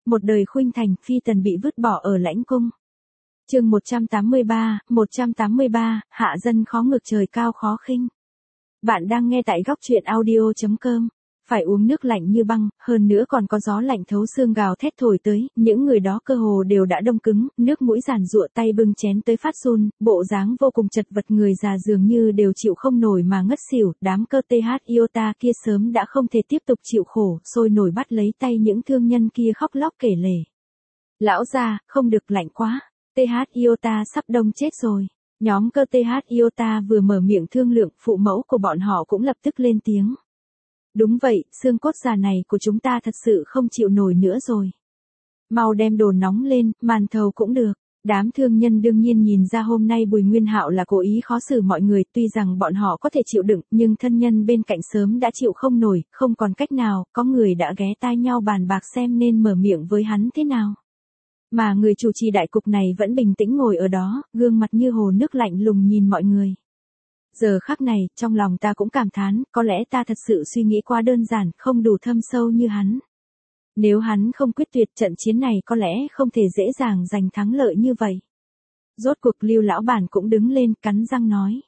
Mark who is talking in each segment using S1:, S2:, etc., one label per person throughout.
S1: Một đời khuynh thành, phi tần bị vứt bỏ ở lãnh cung. Chương 183, hạ dân khó ngược trời cao khó khinh. Bạn đang nghe tại góc truyện audio.com. Phải uống nước lạnh như băng, hơn nữa còn có gió lạnh thấu xương gào thét thổi tới, những người đó cơ hồ đều đã đông cứng, nước mũi giàn giụa, tay bưng chén tới phát run, bộ dáng vô cùng chật vật, người già dường như đều chịu không nổi mà ngất xỉu, đám cơ TH Iota kia sớm đã không thể tiếp tục chịu khổ, sôi nổi bắt lấy tay những thương nhân kia khóc lóc kể lể. Lão gia, không được, lạnh quá, TH Iota sắp đông chết rồi. Nhóm cơ TH Iota vừa mở miệng thương lượng, phụ mẫu của bọn họ cũng lập tức lên tiếng. Đúng vậy, xương cốt già này của chúng ta thật sự không chịu nổi nữa rồi. Mau đem đồ nóng lên, màn thầu cũng được. Đám thương nhân đương nhiên nhìn ra hôm nay Bùi Nguyên Hạo là cố ý khó xử mọi người, tuy rằng bọn họ có thể chịu đựng, nhưng thân nhân bên cạnh sớm đã chịu không nổi, không còn cách nào, có người đã ghé tai nhau bàn bạc xem nên mở miệng với hắn thế nào. Mà người chủ trì đại cục này vẫn bình tĩnh ngồi ở đó, gương mặt như hồ nước lạnh lùng nhìn mọi người. Giờ khắc này, trong lòng ta cũng cảm thán, có lẽ ta thật sự suy nghĩ quá đơn giản, không đủ thâm sâu như hắn. Nếu hắn không quyết tuyệt, trận chiến này có lẽ không thể dễ dàng giành thắng lợi như vậy. Rốt cuộc Lưu lão bản cũng đứng lên, cắn răng nói.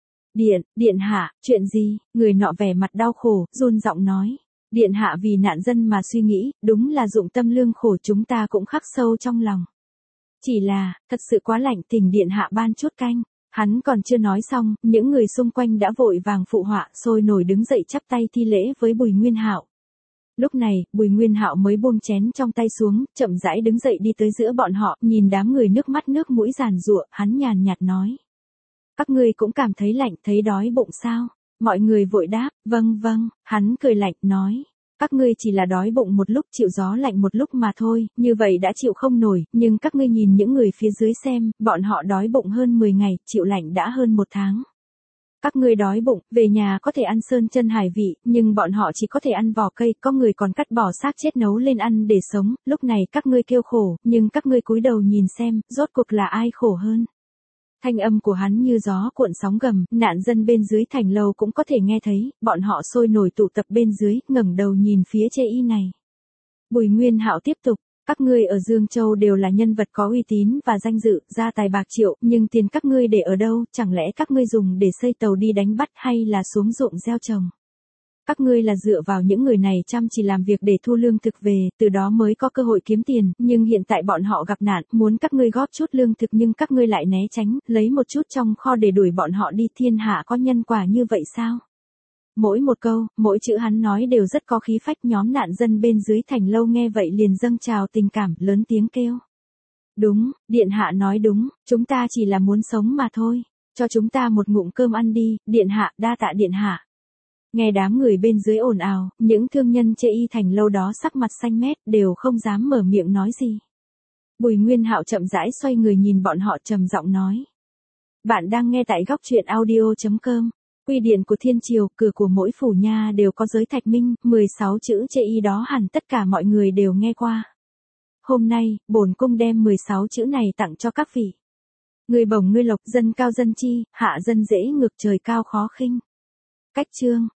S1: Điện hạ, chuyện gì? Người nọ vẻ mặt đau khổ, run giọng nói. Điện hạ vì nạn dân mà suy nghĩ, đúng là dụng tâm lương khổ, chúng ta cũng khắc sâu trong lòng. Chỉ là, thật sự quá lạnh, thỉnh điện hạ ban chút canh. Hắn còn chưa nói xong, những người xung quanh đã vội vàng phụ họa, sôi nổi đứng dậy chắp tay thi lễ với Bùi Nguyên Hạo. Lúc này, Bùi Nguyên Hạo mới buông chén trong tay xuống, chậm rãi đứng dậy đi tới giữa bọn họ, nhìn đám người nước mắt nước mũi giàn giụa, hắn nhàn nhạt nói. Các ngươi cũng cảm thấy lạnh, thấy đói bụng sao? Mọi người vội đáp, vâng, hắn cười lạnh, nói. Các ngươi chỉ là đói bụng một lúc, chịu gió lạnh một lúc mà thôi, như vậy đã chịu không nổi, nhưng các ngươi nhìn những người phía dưới xem, bọn họ đói bụng hơn 10 ngày, chịu lạnh đã hơn 1 tháng. Các ngươi đói bụng, về nhà có thể ăn sơn chân hải vị, nhưng bọn họ chỉ có thể ăn vỏ cây, có người còn cắt bỏ xác chết nấu lên ăn để sống, lúc này các ngươi kêu khổ, nhưng các ngươi cúi đầu nhìn xem, rốt cuộc là ai khổ hơn. Thanh âm của hắn như gió cuộn sóng gầm, nạn dân bên dưới thành lâu cũng có thể nghe thấy, bọn họ sôi nổi tụ tập bên dưới, ngẩng đầu nhìn phía chê y này. Bùi Nguyên Hạo tiếp tục, các ngươi ở Dương Châu đều là nhân vật có uy tín và danh dự, gia tài bạc triệu, nhưng tiền các ngươi để ở đâu, chẳng lẽ các ngươi dùng để xây tàu đi đánh bắt hay là xuống ruộng gieo trồng? Các ngươi là dựa vào những người này chăm chỉ làm việc để thu lương thực về, từ đó mới có cơ hội kiếm tiền, nhưng hiện tại bọn họ gặp nạn, muốn các ngươi góp chút lương thực nhưng các ngươi lại né tránh, lấy một chút trong kho để đuổi bọn họ đi, thiên hạ có nhân quả như vậy sao? Mỗi một câu, mỗi chữ hắn nói đều rất có khí phách, nhóm nạn dân bên dưới thành lâu nghe vậy liền dâng trào tình cảm, lớn tiếng kêu. Đúng, điện hạ nói đúng, chúng ta chỉ là muốn sống mà thôi, cho chúng ta một ngụm cơm ăn đi, điện hạ, đa tạ điện hạ. Nghe đám người bên dưới ồn ào, những thương nhân chê y thành lâu đó sắc mặt xanh mét, đều không dám mở miệng nói gì. Bùi Nguyên Hạo chậm rãi xoay người nhìn bọn họ, trầm giọng nói. Bạn đang nghe tại góc truyện audio.com. Quy điển của thiên triều, cửa của mỗi phủ nha đều có giới thạch minh, 16 chữ chê y đó hẳn tất cả mọi người đều nghe qua. Hôm nay, bổn cung đem 16 chữ này tặng cho các vị. Người bổng ngươi lộc, dân cao dân chi, hạ dân dễ ngược trời cao khó khinh. Cách chương.